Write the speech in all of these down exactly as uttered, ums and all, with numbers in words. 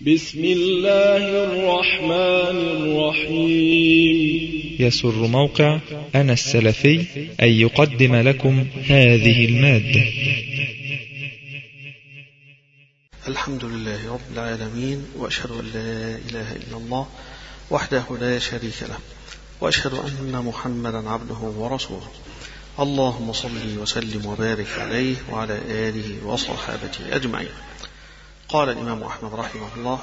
بسم الله الرحمن الرحيم. يسر موقع أنا السلفي أن يقدم لكم هذه المادة. الحمد لله رب العالمين، وأشهد أن لا إله إلا الله وحده لا شريك له، وأشهد أن محمدا عبده ورسوله. اللهم صل وسلم وبارك عليه وعلى آله وصحابته أجمعين. قال الإمام أحمد رحمه الله: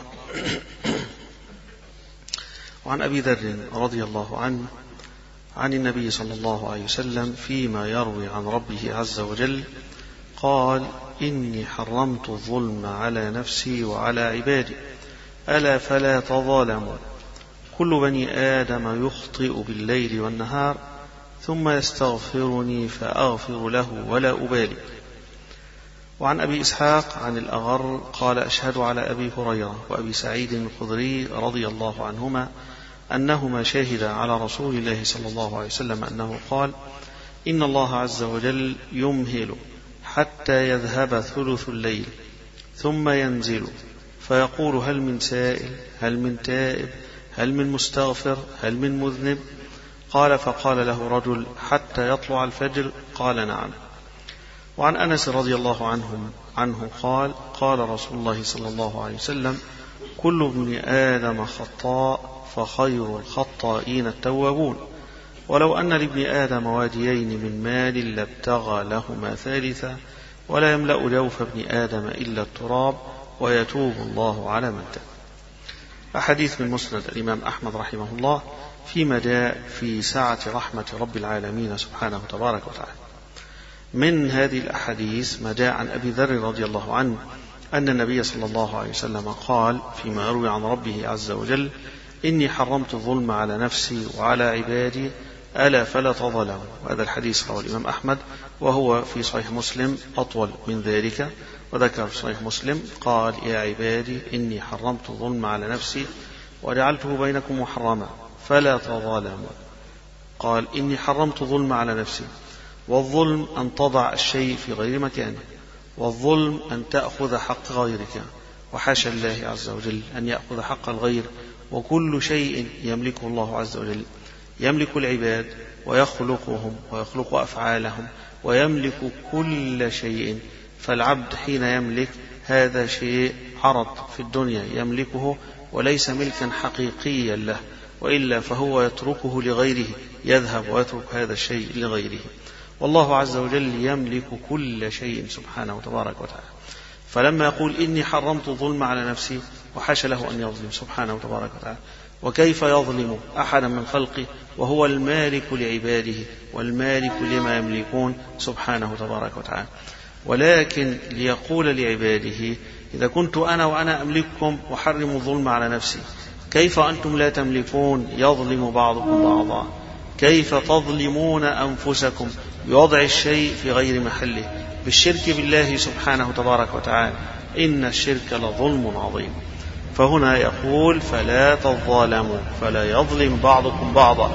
وعن أبي ذر رضي الله عنه عن النبي صلى الله عليه وسلم فيما يروي عن ربه عز وجل قال: إني حرمت الظلم على نفسي وعلى عبادي ألا فلا تظالموا. كل بني آدم يخطئ بالليل والنهار ثم يستغفرني فأغفر له ولا أبالي. وعن أبي إسحاق عن الأغر قال: أشهد على أبي هريرة وأبي سعيد الخدري رضي الله عنهما أنهما شهدا على رسول الله صلى الله عليه وسلم أنه قال: إن الله عز وجل يمهل حتى يذهب ثلث الليل ثم ينزل فيقول: هل من سائل؟ هل من تائب؟ هل من مستغفر؟ هل من مذنب؟ قال: فقال له رجل: حتى يطلع الفجر؟ قال: نعم. وعن أنس رضي الله عنه, عنه قال: قال رسول الله صلى الله عليه وسلم: كل ابن آدم خطاء فخير الخطائين التوابون، ولو أن لابن آدم واديين من مال لابتغى لهما ثالثا، ولا يملأ جوف ابن آدم إلا التراب، ويتوب الله على من تاب. أحاديث من مسند الإمام أحمد رحمه الله فيما جاء في سعة رحمة رب العالمين سبحانه تبارك وتعالى. من هذه الأحاديث ما جاء عن أبي ذر رضي الله عنه أن النبي صلى الله عليه وسلم قال فيما يروي عن ربه عز وجل: إني حرمت الظلم على نفسي وعلى عبادي ألا فلا تظلموا. وهذا الحديث رواه الإمام أحمد، وهو في صحيح مسلم أطول من ذلك، وذكر في صحيح مسلم قال: يا عبادي إني حرمت الظلم على نفسي وجعلته بينكم محرما فلا تظالموا. قال: إني حرمت الظلم على نفسي. والظلم أن تضع الشيء في غير مكانه، والظلم أن تأخذ حق غيرك، وحاشا الله عز وجل أن يأخذ حق الغير. وكل شيء يملكه الله عز وجل يملك العباد ويخلقهم ويخلق أفعالهم ويملك كل شيء. فالعبد حين يملك هذا شيء عرض في الدنيا يملكه وليس ملكا حقيقيا له، وإلا فهو يتركه لغيره، يذهب ويترك هذا الشيء لغيره. والله عز وجل يملك كل شيء سبحانه وتبارك وتعالى. فلما يقول: إني حرمت الظلم على نفسي، وحاش له أن يظلم سبحانه وتبارك وتعالى. وكيف يظلم أحدا من خلقه وهو المالك لعباده والمالك لما يملكون سبحانه تبارك وتعالى؟ ولكن ليقول لعباده: إذا كنت أنا وأنا أملككم وحرم الظلم على نفسي، كيف أنتم لا تملكون يظلم بعضكم بعضا؟ كيف تظلمون أنفسكم بوضع الشيء في غير محله بالشرك بالله سبحانه تبارك وتعالى؟ إن الشرك لظلم عظيم. فهنا يقول: فلا تظالموا، فلا يظلم بعضكم بعضا.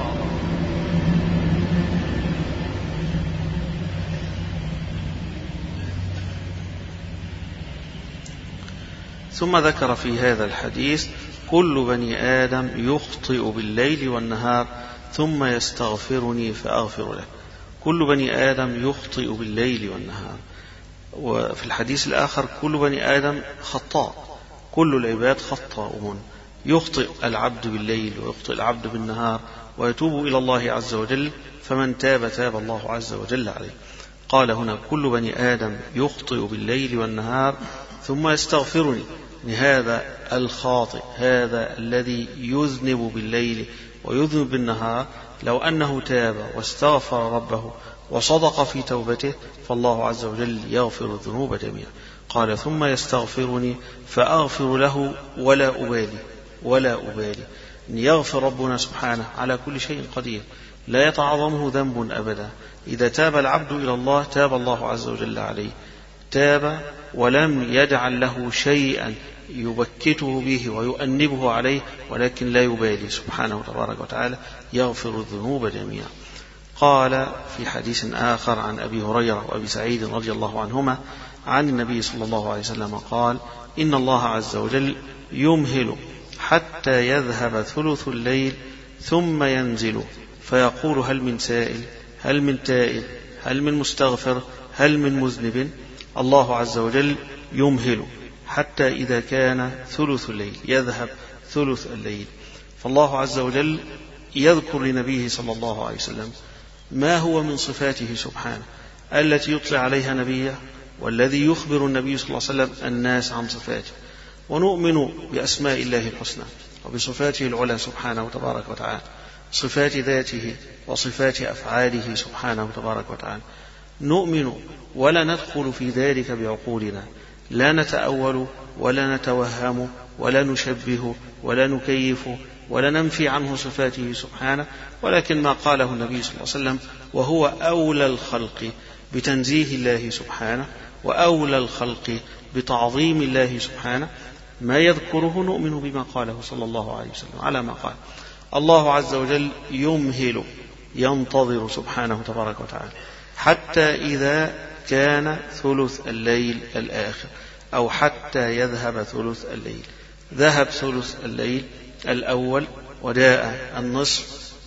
ثم ذكر في هذا الحديث: كل بني آدم يخطئ بالليل والنهار ثم يستغفرني فأغفر له. كل بني آدم يخطئ بالليل والنهار. وفي الحديث الآخر: كل بني آدم خطاء، كل العباد خطاؤون. يخطئ العبد بالليل ويخطئ العبد بالنهار ويتوب إلى الله عز وجل، فمن تاب تاب الله عز وجل عليه. قال هنا: كل بني آدم يخطئ بالليل والنهار ثم يستغفرني. هذا الخاطئ، هذا الذي يذنب بالليل ويذنب بالنهار، لو أنه تاب واستغفر ربه وصدق في توبته فالله عز وجل يغفر الذنوب جميعا. قال: ثم يستغفرني فأغفر له ولا أبالي. ولا أبالي أن يغفر ربنا سبحانه على كل شيء قدير، لا يتعظمه ذنب أبدا. إذا تاب العبد إلى الله تاب الله عز وجل عليه، تاب ولم يجعل له شيئا يبكته به ويؤنبه عليه، ولكن لا يبالي سبحانه تبارك وتعالى، يغفر الذنوب جميعا. قال في حديث آخر عن أبي هريرة وأبي سعيد رضي الله عنهما عن النبي صلى الله عليه وسلم قال: إن الله عز وجل يمهل حتى يذهب ثلث الليل ثم ينزل فيقول هل من سائل هل من تائب هل من مستغفر هل من مذنب. الله عز وجل يمهل حتى إذا كان ثلث الليل يذهب ثلث الليل. فالله عز وجل يذكر لنبيه صلى الله عليه وسلم ما هو من صفاته سبحانه التي يطلع عليها نبيه والذي يخبر النبي صلى الله عليه وسلم الناس عن صفاته. ونؤمن بأسماء الله الحسنى وبصفاته العلى سبحانه وتبارك وتعالى، صفات ذاته وصفات أفعاله سبحانه وتبارك وتعالى. نؤمن ولا ندخل في ذلك بعقولنا، لا نتأول ولا نتوهم ولا نشبه ولا نكيف ولا ننفي عنه صفاته سبحانه، ولكن ما قاله النبي صلى الله عليه وسلم وهو أولى الخلق بتنزيه الله سبحانه وأولى الخلق بتعظيم الله سبحانه، ما يذكره نؤمن بما قاله صلى الله عليه وسلم على ما قال. الله عز وجل يمهل ينتظر سبحانه تبارك وتعالى حتى إذا كان ثلث الليل الآخر أو حتى يذهب ثلث الليل. ذهب ثلث الليل الأول وداء النصف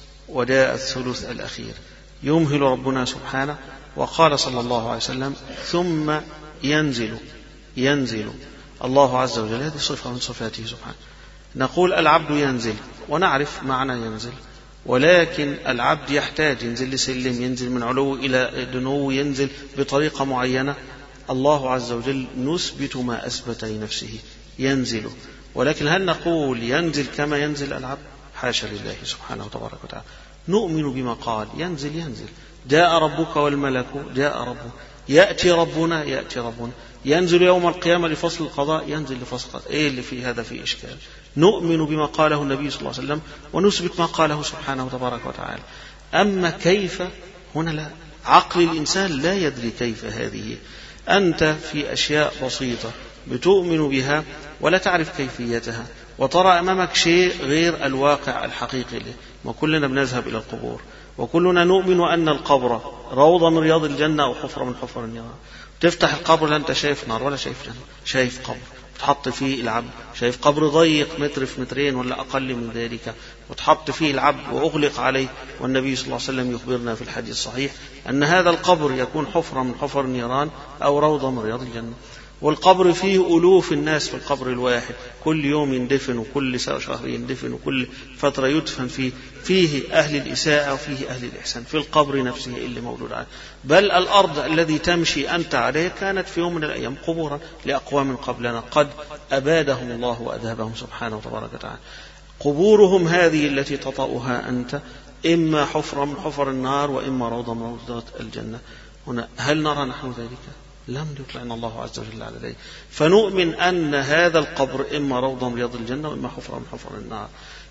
وداء الثلث الأخير، يمهل ربنا سبحانه. وقال صلى الله عليه وسلم ثم ينزل ينزل الله عز وجل، هذه صفة من صفاته سبحانه. نقول العبد ينزل ونعرف معنى ينزل، ولكن العبد يحتاج ينزل لسلم، ينزل من علو إلى دنو، ينزل بطريقة معينة. الله عز وجل نثبت ما أثبت لنفسه ينزل، ولكن هل نقول ينزل كما ينزل العبد؟ حاشا لله سبحانه وتبارك وتعالى. نؤمن بما قال ينزل ينزل، جاء ربك والملك جاء ربه، يأتي ربنا يأتي ربنا، ينزل يوم القيامة لفصل القضاء ينزل لفصل القضاء. إيه اللي في هذا في إشكال؟ نؤمن بما قاله النبي صلى الله عليه وسلم ونثبت ما قاله سبحانه وتبارك وتعالى. أما كيف هنا لا، عقل الإنسان لا يدري كيف هذه. أنت في أشياء بسيطة بتؤمن بها ولا تعرف كيفيتها، وترى أمامك شيء غير الواقع الحقيقي له. وكلنا بنذهب إلى القبور وكلنا نؤمن أن القبر روضة من رياض الجنة أو حفرة من حفر النار. تفتح القبر لا أنت شايف نار ولا شايف جنة، شايف قبر تحط فيه العبد، شايف قبر ضيق متر في مترين ولا أقل من ذلك وتحط فيه العبد وأغلق عليه. والنبي صلى الله عليه وسلم يخبرنا في الحديث الصحيح أن هذا القبر يكون حفرة من حفر النيران أو روضة من رياض الجنة. والقبر فيه ألوف الناس في القبر الواحد، كل يوم يندفن وكل شهر يندفن وكل فترة يدفن فيه. فيه أهل الإساءة وفيه أهل الإحسان في القبر نفسه اللي موجود عليه. بل الأرض الذي تمشي أنت عليه كانت في يوم من الأيام قبورا لأقوام قبلنا قد أبادهم الله وأذهبهم سبحانه وتبارك وتعالى. قبورهم هذه التي تطأها أنت إما حفرة من حفر النار وإما روضة من روضات الجنة. هنا هل نرى نحن ذلك؟ لم يطلعنا الله عز وجل على ذلك. فنؤمن أن هذا القبر إما روضة من رياض الجنة وإما حفرة من حفر النار،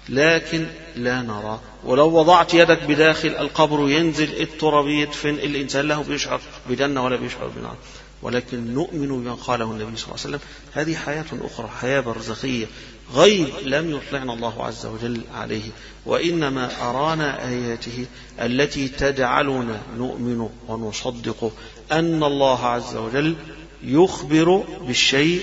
لكن لا نرى. ولو وضعت يدك بداخل القبر ينزل التراب يدفن الإنسان له بيشعر بجنة ولا بيشعر بنار. ولكن نؤمن بما قاله النبي صلى الله عليه وسلم، هذه حياة أخرى، حياة برزخية، غيب لم يطلعنا الله عز وجل عليه، وإنما أرانا آياته التي تجعلنا نؤمن ونصدق أن الله عز وجل يخبر بالشيء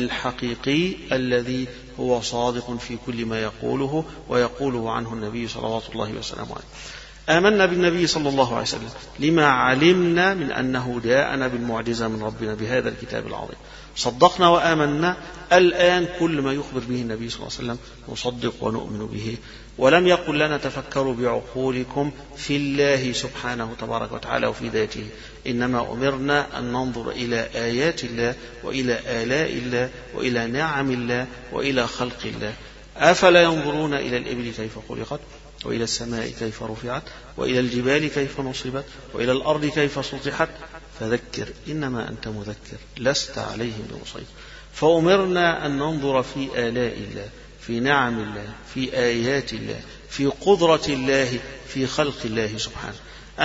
الحقيقي الذي هو صادق في كل ما يقوله ويقوله عنه النبي صلوات الله وسلامه عليه. آمنا بالنبي صلى الله عليه وسلم لما علمنا من أنه جاءنا بالمعجزة من ربنا بهذا الكتاب العظيم، صدقنا وآمنا. الآن كل ما يخبر به النبي صلى الله عليه وسلم نصدق ونؤمن به. ولم يقل لنا تفكروا بعقولكم في الله سبحانه تبارك وتعالى وفي ذاته، إنما أمرنا أن ننظر إلى آيات الله وإلى آلاء الله وإلى نعم الله وإلى خلق الله. أفلا ينظرون إلى الإبل كيف خلقت وإلى السماء كيف رفعت وإلى الجبال كيف نصبت وإلى الأرض كيف سطحت فذكر إنما أنت مذكر لست عليهم بمسيطر. فأمرنا أن ننظر في آلاء الله، في نعم الله، في آيات الله، في قدرة الله، في خلق الله سبحانه.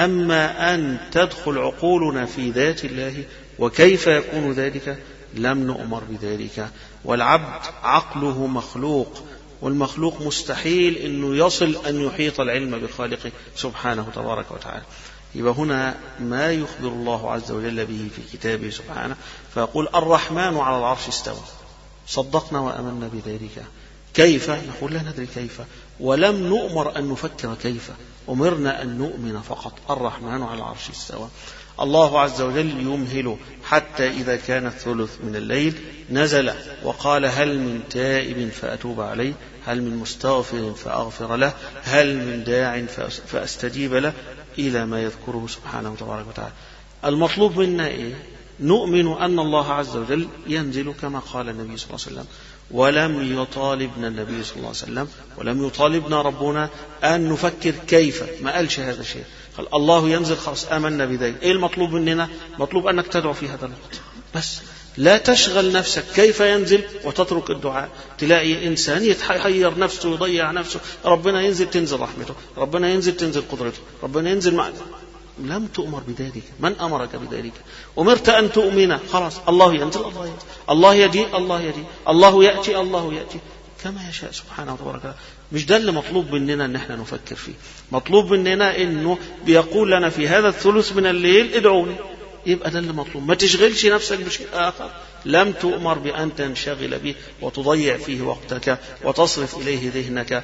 أما أن تدخل عقولنا في ذات الله وكيف يكون ذلك لم نؤمر بذلك. والعبد عقله مخلوق، والمخلوق مستحيل أنه يصل أن يحيط العلم بخالقه سبحانه تبارك وتعالى. يبقى هنا ما يخبر الله عز وجل به في كتابه سبحانه، فيقول الرحمن على العرش استوى. صدقنا وأمنا بذلك. كيف؟ نقول لا ندري كيف، ولم نؤمر أن نفكر كيف، أمرنا أن نؤمن فقط. الرحمن على العرش استوى. الله عز وجل يمهل حتى إذا كان الثلث من الليل نزل وقال هل من تائب فأتوب عليه، هل من مستغفر فأغفر له، هل من داع فأستجيب له، إلى ما يذكره سبحانه وتبارك وتعالى. المطلوب منا إيه؟ نؤمن أن الله عز وجل ينزل كما قال النبي صلى الله عليه وسلم، ولم يطالبنا النبي صلى الله عليه وسلم ولم يطالبنا ربنا أن نفكر كيف، ما قالش هذا الشيء، قال الله ينزل خلاص آمنا بذلك. إيه المطلوب مننا؟ مطلوب أنك تدعو في هذا الوقت بس، لا تشغل نفسك كيف ينزل وتترك الدعاء. تلاقي إنسان يتحير نفسه ويضيع نفسه، ربنا ينزل تنزل رحمته، ربنا ينزل تنزل قدرته، ربنا ينزل معك. لم تؤمر بذلك، من أمرك بذلك؟ أمرت أن تؤمن خلاص، الله ينزل الله ينزل، الله يجي الله يجي، الله يأتي الله يأتي كما يشاء سبحانه وتعالى. مش ده اللي مطلوب مننا ان احنا نفكر فيه. مطلوب مننا انه بيقول لنا في هذا الثلث من الليل ادعوني، يبقى ده اللي مطلوب. ما تشغلش نفسك بشيء آخر لم تؤمر بأن تنشغل به وتضيع فيه وقتك وتصرف إليه ذهنك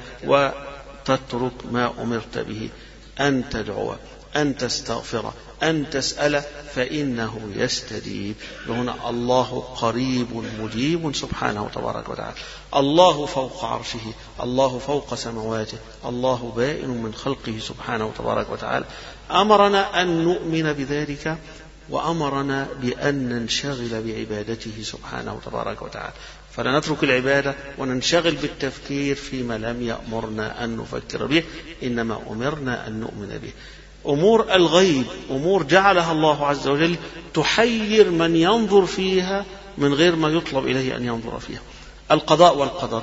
وتترك ما أمرت به، أن تدعو، أن تستغفر، أن تسأل، فإنه يستجيب. هنا الله قريب مجيب سبحانه وتبارك وتعالى. الله فوق عرشه، الله فوق سماواته، الله بائن من خلقه سبحانه وتبارك وتعالى. أمرنا أن نؤمن بذلك، وأمرنا بأن ننشغل بعبادته سبحانه وتبارك وتعالى، فلا نترك العبادة وننشغل بالتفكير فيما لم يأمرنا أن نفكر به، إنما أمرنا أن نؤمن به. أمور الغيب أمور جعلها الله عز وجل تحير من ينظر فيها من غير ما يطلب إليه أن ينظر فيها. القضاء والقدر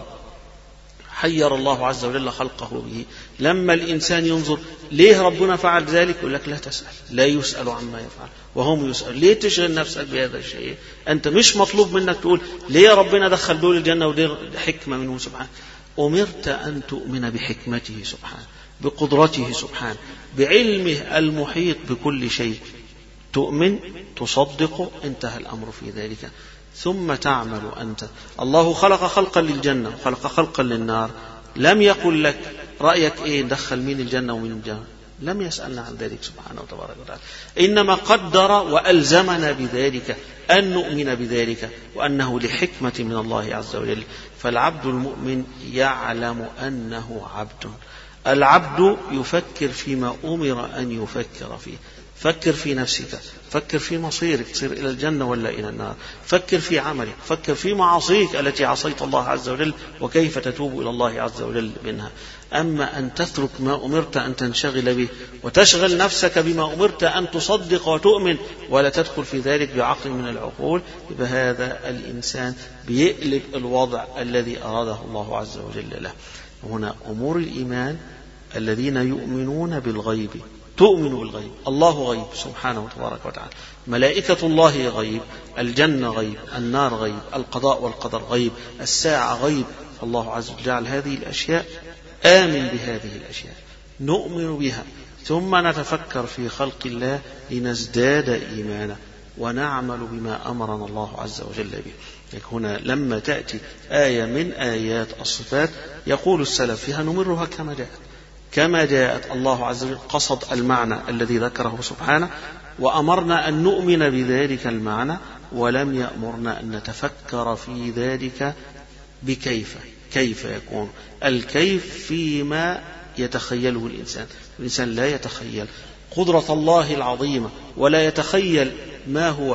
حير الله عز وجل خلقه به. لما الإنسان ينظر ليه ربنا فعل ذلك، يقول لك لا تسأل، لا يسأل عما يفعل وهم يسأل. ليه تشغل نفسك بهذا الشيء؟ أنت مش مطلوب منك تقول ليه ربنا دخل دول الجنة ودي حكمة منه سبحانه. أمرت أن تؤمن بحكمته سبحانه، بقدرته سبحانه، بعلمه المحيط بكل شيء. تؤمن، تصدق، انتهى الأمر في ذلك. ثم تعمل أنت. الله خلق خلقا للجنة وخلق خلقا للنار، لم يقل لك رأيك إيه دخل مين الجنة ومين الجنة، لم يسألنا عن ذلك سبحانه وتبارك وتعالى، إنما قدر وألزمنا بذلك أن نؤمن بذلك وأنه لحكمة من الله عز وجل. فالعبد المؤمن يعلم أنه عبد. العبد يفكر فيما أمر أن يفكر فيه. فكر في نفسك، فكر في مصيرك، تصير إلى الجنة ولا إلى النار، فكر في عملك، فكر في معاصيك التي عصيت الله عز وجل وكيف تتوب إلى الله عز وجل منها. أما أن تترك ما أمرت أن تنشغل به وتشغل نفسك بما أمرت أن تصدق وتؤمن ولا تدخل في ذلك بعقل من العقول، يبقى هذا الإنسان بيقلب الوضع الذي أراده الله عز وجل له. هنا أمور الإيمان الذين يؤمنون بالغيب. تؤمن بالغيب، الله غيب سبحانه وتبارك وتعالى، ملائكة الله غيب، الجنة غيب، النار غيب، القضاء والقدر غيب، الساعة غيب. الله عز وجل جعل هذه الأشياء، آمن بهذه الأشياء، نؤمن بها، ثم نتفكر في خلق الله لنزداد إيمانا ونعمل بما أمرنا الله عز وجل به. هنا لما تأتي آية من آيات الصفات يقول السلف فيها نمرها كما جاءت كما جاءت. الله عز وجل قصد المعنى الذي ذكره سبحانه وأمرنا أن نؤمن بذلك المعنى، ولم يأمرنا أن نتفكر في ذلك بكيف، كيف يكون. الكيف فيما يتخيله الإنسان. الإنسان لا يتخيل قدرة الله العظيمة ولا يتخيل ما هو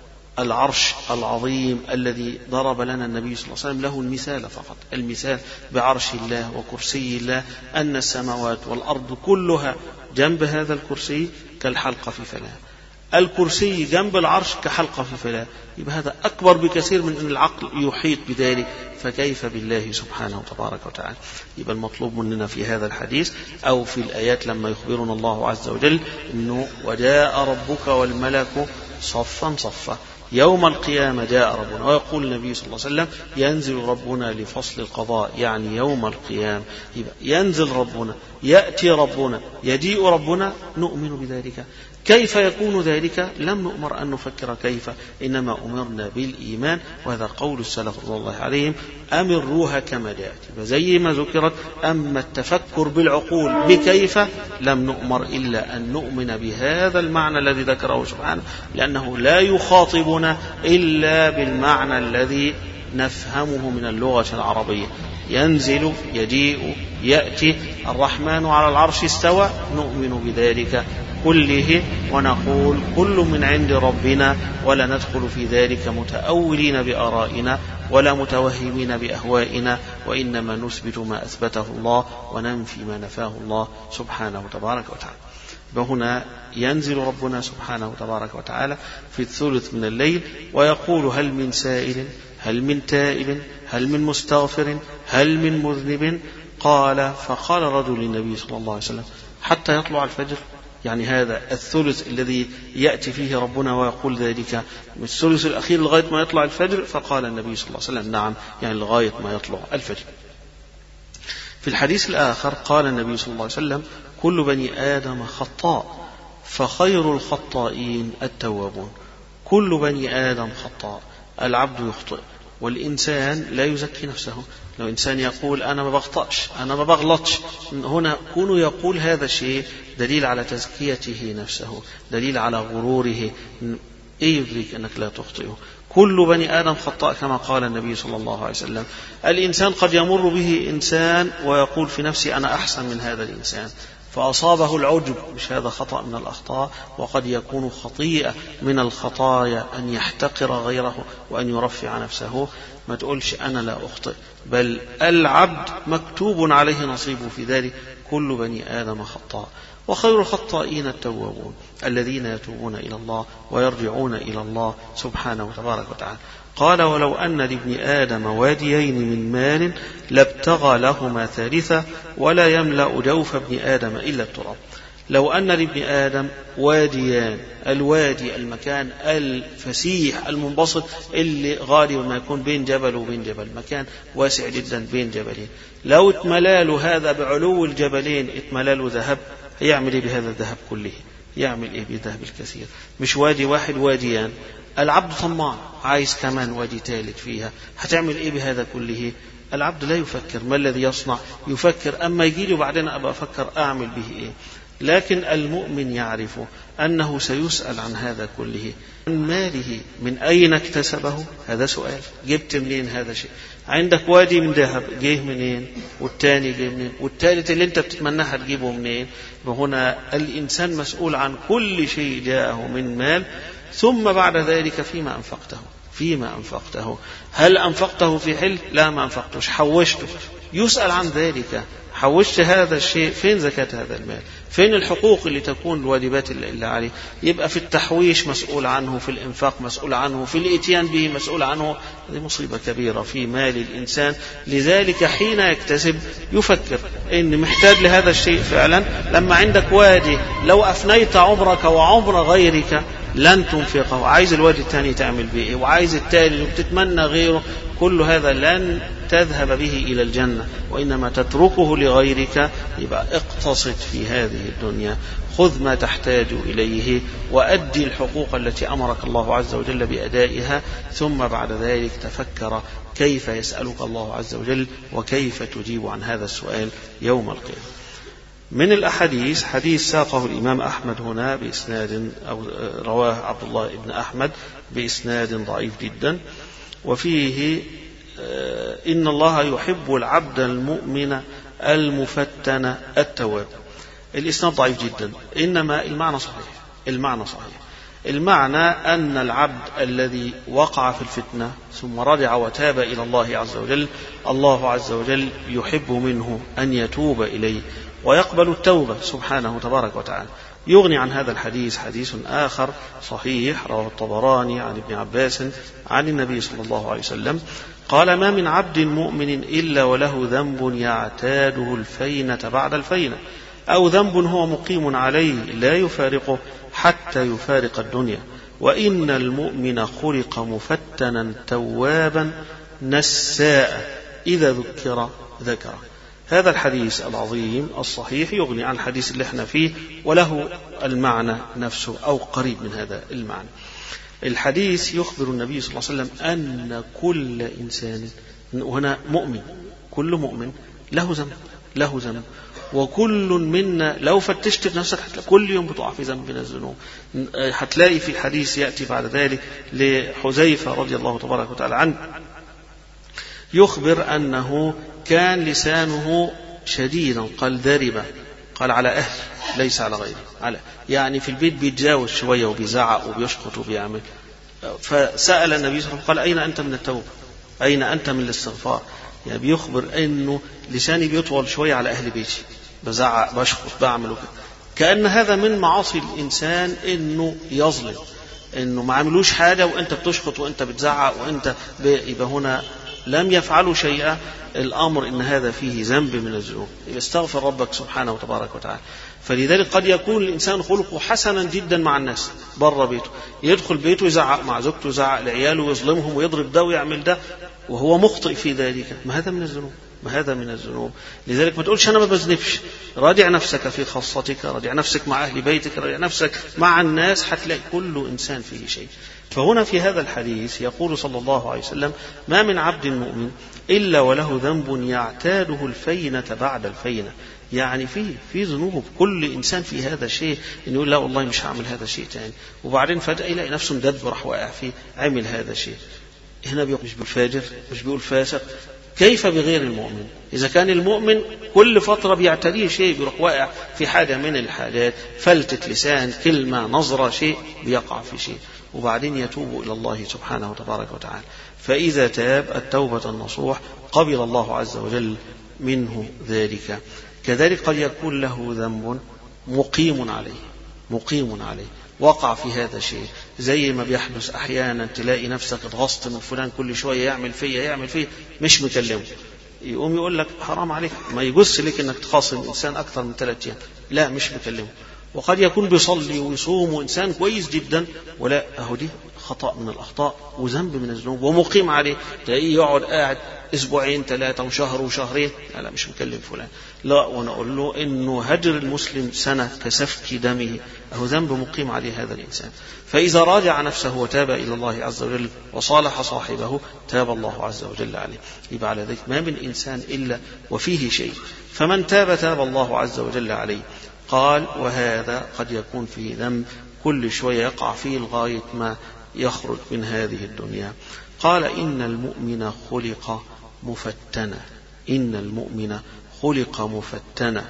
العرش العظيم الذي ضرب لنا النبي صلى الله عليه وسلم له المثال فقط، المثال بعرش الله وكرسي الله، أن السماوات والأرض كلها جنب هذا الكرسي كالحلقة في فلاة، الكرسي جنب العرش كحلقة في فلاة. يبقى هذا أكبر بكثير من أن العقل يحيط بذلك، فكيف بالله سبحانه وتبارك وتعالى. يبقى المطلوب مننا في هذا الحديث أو في الآيات لما يخبرنا الله عز وجل أنه وجاء ربك والملك صفا صفا، يوم القيامة جاء ربنا. ويقول النبي صلى الله عليه وسلم ينزل ربنا لفصل القضاء، يعني يوم القيامة. ينزل ربنا، يأتي ربنا، يجيء ربنا، نؤمن بذلك. كيف يكون ذلك؟ لم نؤمر أن نفكر كيف، إنما أمرنا بالإيمان، وهذا قول السلف رضي الله عليهم: أمروها كما جاءت. فزي ما ذكرت. أما التفكر بالعقول بكيف لم نؤمر إلا أن نؤمن بهذا المعنى الذي ذكره سبحانه، لأنه لا يخاطبنا إلا بالمعنى الذي نفهمه من اللغة العربية. ينزل، يجيء، يأتي، الرحمن على العرش استوى، نؤمن بذلك كله ونقول كل من عند ربنا، ولا ندخل في ذلك متأولين بآرائنا ولا متوهمين بأهوائنا، وإنما نثبت ما أثبته الله وننفي ما نفاه الله سبحانه تبارك وتعالى. وهنا ينزل ربنا سبحانه تبارك وتعالى في الثلث من الليل ويقول: هل من سائل، هل من تائب، هل من مستغفر، هل من مذنب؟ قال فقال رجل للنبي صلى الله عليه وسلم: حتى يطلع الفجر؟ يعني هذا الثلث الذي يأتي فيه ربنا ويقول ذلك من الثلث الأخير لغاية ما يطلع الفجر؟ فقال النبي صلى الله عليه وسلم: نعم، يعني لغاية ما يطلع الفجر. في الحديث الآخر قال النبي صلى الله عليه وسلم: كل بني آدم خطاء فخير الخطائين التوابون. كل بني آدم خطاء، العبد يخطئ، والإنسان لا يزكي نفسه. لو إنسان يقول أنا ما بخطأش، أنا ما بغلطش، هنا كونه يقول هذا الشيء دليل على تزكيته نفسه، دليل على غروره. إيه يدرك أنك لا تخطئه؟ كل بني آدم خطاء كما قال النبي صلى الله عليه وسلم. الإنسان قد يمر به إنسان ويقول في نفسه أنا أحسن من هذا الإنسان، فأصابه العجب، مش هذا خطأ من الأخطاء؟ وقد يكون خطيئة من الخطايا أن يحتقر غيره وأن يرفع نفسه. ما تقولش أنا لا أخطئ، بل العبد مكتوب عليه نصيبه في ذلك. كل بني آدم خطاء وخير الخطائين التوابون الذين يتوبون إلى الله ويرجعون إلى الله سبحانه وتبارك وتعالى. قال ولو أن لابن آدم واديين من مال لابتغى لهما ثالثة ولا يملأ جوف ابن آدم إلا التراب. لو أن لابن آدم واديان، الوادي المكان الفسيح المنبسط اللي غالبا ما يكون بين جبل وبين جبل، مكان واسع جدا بين جبلين، لو اتملاله هذا بعلو الجبلين اتملاله ذهب، يعمل ايه بهذا الذهب كله؟ يعمل ايه بالذهب الكثير؟ مش وادي واحد، واديان. العبد طماع، عايز كمان وادي ثالث فيها، هتعمل ايه بهذا كله؟ العبد لا يفكر ما الذي يصنع، يفكر أما يجي لي وبعدين أبقى أفكر أعمل به إيه. لكن المؤمن يعرف أنه سيسأل عن هذا كله، عن ماله من أين اكتسبه، هذا سؤال، جبت منين هذا شيء؟ عندك وادي من ذهب، جيه منين؟ والتاني جيه منين؟ والتالت اللي انت بتتمناها تجيبه منين؟ وهنا الإنسان مسؤول عن كل شيء جاءه من مال. ثم بعد ذلك فيما أنفقته، فيما أنفقته، هل أنفقته في حل؟ لا، ما أنفقتش، حوشته، يسأل عن ذلك. حوشت هذا الشيء، فين زكاة هذا المال؟ فين الحقوق اللي تكون الواجبات اللي عليه؟ يبقى في التحويش مسؤول عنه، في الإنفاق مسؤول عنه، في الإتيان به مسؤول عنه. هذه مصيبة كبيرة في مال الإنسان. لذلك حين يكتسب يفكر إن محتاج لهذا الشيء فعلا. لما عندك وادي لو أفنيت عمرك وعمر غيرك لن تنفقه، عايز الوادي الثاني تعمل به إيه؟ وعايز التالي وبتتمنى غيره، كل هذا لن تذهب به إلى الجنة، وإنما تتركه لغيرك. يبقى اقتصد في هذه الدنيا، خذ ما تحتاج إليه، وأدي الحقوق التي أمرك الله عز وجل بأدائها. ثم بعد ذلك تفكر كيف يسألك الله عز وجل وكيف تجيب عن هذا السؤال يوم القيامة. من الأحاديث حديث ساقه الإمام أحمد هنا بإسناد، أو رواه عبد الله بن أحمد بإسناد ضعيف جدا، وفيه إن الله يحب العبد المؤمن المفتن التواب. الإسناد ضعيف جدا، إنما المعنى صحيح. المعنى صحيح المعنى أن العبد الذي وقع في الفتنة ثم رجع وتاب إلى الله عز وجل، الله عز وجل يحب منه أن يتوب إليه ويقبل التوبة سبحانه تبارك وتعالى. يغني عن هذا الحديث حديث آخر صحيح رواه الطبراني عن ابن عباس عن النبي صلى الله عليه وسلم قال: ما من عبد مؤمن إلا وله ذنب يعتاده الفينة بعد الفينة، أو ذنب هو مقيم عليه لا يفارقه حتى يفارق الدنيا. وإن المؤمن خلق مفتنا توابا نساء إذا ذكر ذكره. هذا الحديث العظيم الصحيح يغني عن الحديث اللي احنا فيه، وله المعنى نفسه أو قريب من هذا المعنى. الحديث يخبر النبي صلى الله عليه وسلم أن كل إنسان، وهنا مؤمن، كل مؤمن له ذنب، له ذنب، وكل منا لو فتشت في نفسك هتلاقي كل يوم بتقع في ذنب من الذنوب. هتلاقي في الحديث يأتي بعد ذلك لحذيفة رضي الله تبارك وتعالى عنه يخبر أنه كان لسانه شديدا، قال ذربا، قال على أهل ليس على غيره، على يعني في البيت بيتجاوز شوية وبيزعق وبيشخط وبيعمل. فسأل النبي صلى الله عليه وسلم قال أين أنت من التوبة، أين أنت من الاستغفار؟ يعني بيخبر أنه لساني بيطول شوية على أهل بيتي، بزعق بشخط بعمل وكذا. كأن هذا من معاصي الإنسان، أنه يظلم، أنه ما عملوش حاجة وأنت بتشخط وأنت بتزعق وأنت يبقى هنا لم يفعلوا شيئا. الأمر إن هذا فيه ذنب من الذنوب، يستغفر ربك سبحانه وتبارك وتعالى. فلذلك قد يكون الإنسان خلقه حسنا جدا مع الناس بره بيته، يدخل بيته يزعق مع زوجته، يزعق لعياله ويظلمهم ويضرب ده ويعمل ده وهو مخطئ في ذلك. ما هذا من الذنوب، ما هذا من الذنوب. لذلك ما تقولش أنا ما بذنبش، راجع نفسك في خاصتك، راجع نفسك مع أهل بيتك، راجع نفسك مع الناس، هتلاقي كل إنسان فيه شيء. فهنا في هذا الحديث يقول صلى الله عليه وسلم: ما من عبد مؤمن إلا وله ذنب يعتاده الفينة بعد الفينة. يعني في في ذنوب، كل إنسان في هذا شيء، إنه يقول لا والله مش هعمل هذا شيء تاني، وبعدين فجأة يلاقي نفسه مدب راح واقع فيه، عمل هذا شيء. هنا بيقول مش بالفاجر، مش بيقول فاسق، كيف بغير المؤمن؟ إذا كان المؤمن كل فترة بيعتريه شيء، بيروح واقع في حاجة من الحاجات، فلتة لسان، كلمة، نظرة، شيء بيقع في شيء، وبعدين يتوب إلى الله سبحانه وتبارك وتعالى. فإذا تاب التوبة النصوح قبل الله عز وجل منه ذلك. كذلك قد يكون له ذنب مقيم عليه، مقيم عليه، وقع في هذا الشيء، زي ما بيحدث أحيانا تلاقي نفسك اتغصت من فلان، كل شوية يعمل فيا يعمل فيا، مش مكلمه، يقوم يقول لك حرام عليك، ما يجوز لك انك تخاصم انسان اكثر من ثلاث ايام، لا مش مكلمه. وقد يكون بيصلي ويصوم وانسان كويس جدا، ولا اهو دي خطأ من الاخطاء وذنب من الذنوب ومقيم عليه، تلاقيه يقعد قاعد اسبوعين ثلاثه وشهر وشهرين، لا, لا مش مكلم فلان، لا، ونقول له انه هجر المسلم سنه كسفك دمه، اهو ذنب مقيم عليه هذا الانسان. فاذا راجع نفسه وتاب الى الله عز وجل وصالح صاحبه تاب الله عز وجل عليه. يبقى على ذلك ما من انسان الا وفيه شيء، فمن تاب تاب الله عز وجل عليه. قال: وهذا قد يكون فيه ذنب كل شويه يقع فيه لغايه ما يخرج من هذه الدنيا. قال: إن المؤمن خلق مفتنا، إن المؤمن خلق مفتنا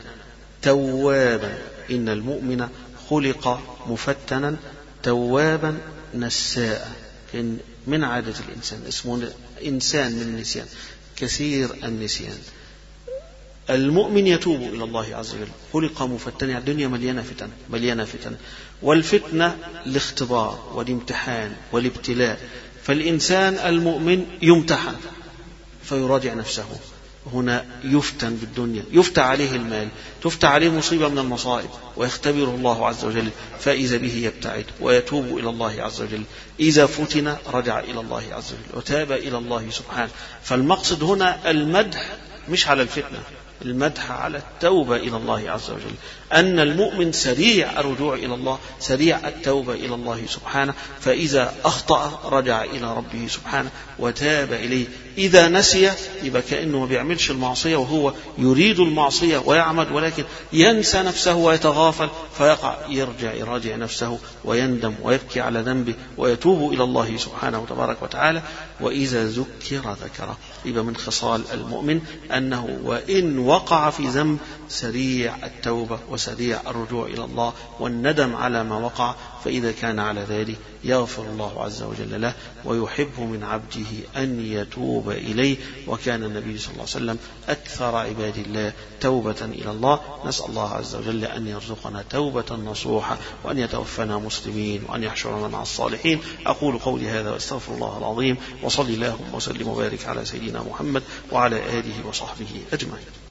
توابا، إن المؤمن خلق مفتنا توابا نساء. من عادة الإنسان، اسمه إنسان من النسيان، كثير النسيان. المؤمن يتوب إلى الله عز وجل، خلق مفتنا، يعني الدنيا مليانة فتن، مليانة فتن، والفتنة الاختبار والامتحان والابتلاء. فالإنسان المؤمن يمتحن فيراجع نفسه، هنا يفتن بالدنيا، يفتى عليه المال، تفتى عليه مصيبة من المصائب، ويختبره الله عز وجل، فإذا به يبتعد ويتوب إلى الله عز وجل. إذا فتن رجع إلى الله عز وجل وتاب إلى الله سبحانه. فالمقصد هنا المدح مش على الفتنة، المدح على التوبة إلى الله عز وجل، أن المؤمن سريع الرجوع إلى الله، سريع التوبة إلى الله سبحانه. فإذا أخطأ رجع إلى ربه سبحانه وتاب إليه. إذا نسي يبقى كأنه ما بيعملش المعصية وهو يريد المعصية ويعمل، ولكن ينسى نفسه ويتغافل فيقع، يرجع يراجع نفسه ويندم ويبكي على ذنبه ويتوب إلى الله سبحانه وتبارك وتعالى. وإذا ذكر ذكره. يبقى من خصال المؤمن أنه وإن وقع في ذنب سريع التوبة وسريع الرجوع إلى الله والندم على ما وقع. فإذا كان على ذلك يغفر الله عز وجل له ويحب من عبده أن يتوب إليه. وكان النبي صلى الله عليه وسلم أكثر عباد الله توبة إلى الله. نسأل الله عز وجل أن يرزقنا توبة نصوحة، وأن يتوفنا مسلمين، وأن يحشرنا مع الصالحين. أقول قولي هذا وأستغفر الله العظيم، وصلي اللهم وسلم وبارك على سيدنا محمد وعلى آله وصحبه أجمعين.